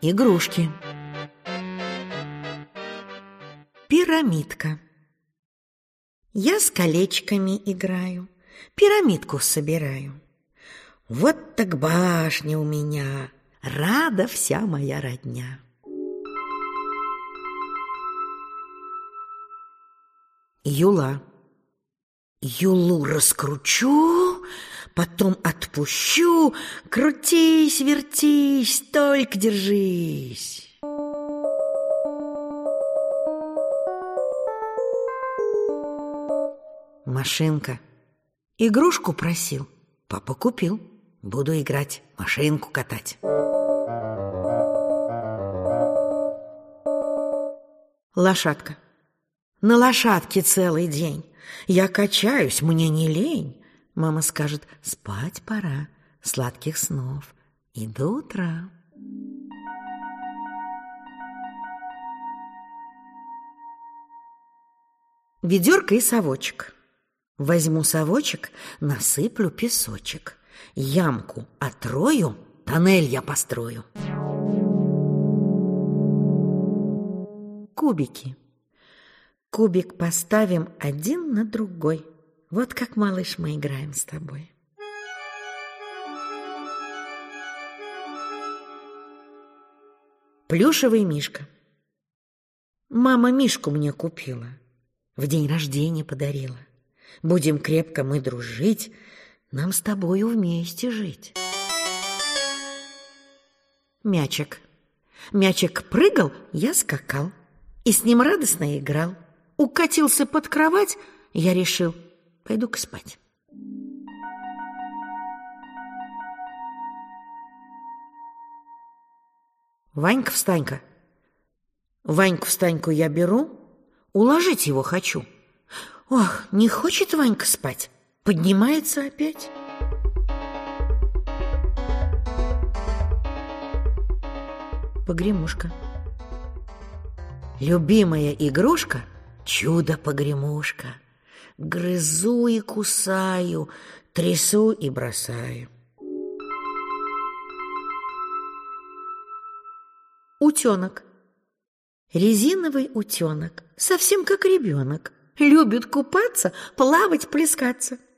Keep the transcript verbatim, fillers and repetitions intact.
Игрушки. Пирамидка. Я с колечками играю, пирамидку собираю. Вот так башня у меня, рада вся моя родня. Юла. Юлу раскручу, потом отпущу. Крутись, вертись, только держись. Машинка. Игрушку просил, папа купил. Буду играть, машинку катать. Лошадка. На лошадке целый день. Я качаюсь, мне не лень. Мама скажет: спать пора, сладких снов и до утра. Ведерко и совочек. Возьму совочек, насыплю песочек. Ямку отрою, тоннель я построю. Кубики. Кубик поставим один на другой. Вот как, малыш, мы играем с тобой. Плюшевый мишка. Мама мишку мне купила, в день рождения подарила. Будем крепко мы дружить, нам с тобою вместе жить. Мячик. Мячик прыгал, я скакал, и с ним радостно играл. Укатился под кровать, я решил: пойду-ка спать. Ванька-встанька. Ваньку-встаньку я беру, уложить его хочу. Ох, не хочет Ванька спать, поднимается опять. Погремушка. Любимая игрушка — чудо-погремушка. Грызу и кусаю, трясу и бросаю. Утенок. Резиновый утенок, совсем как ребенок. Любит купаться, плавать, плескаться.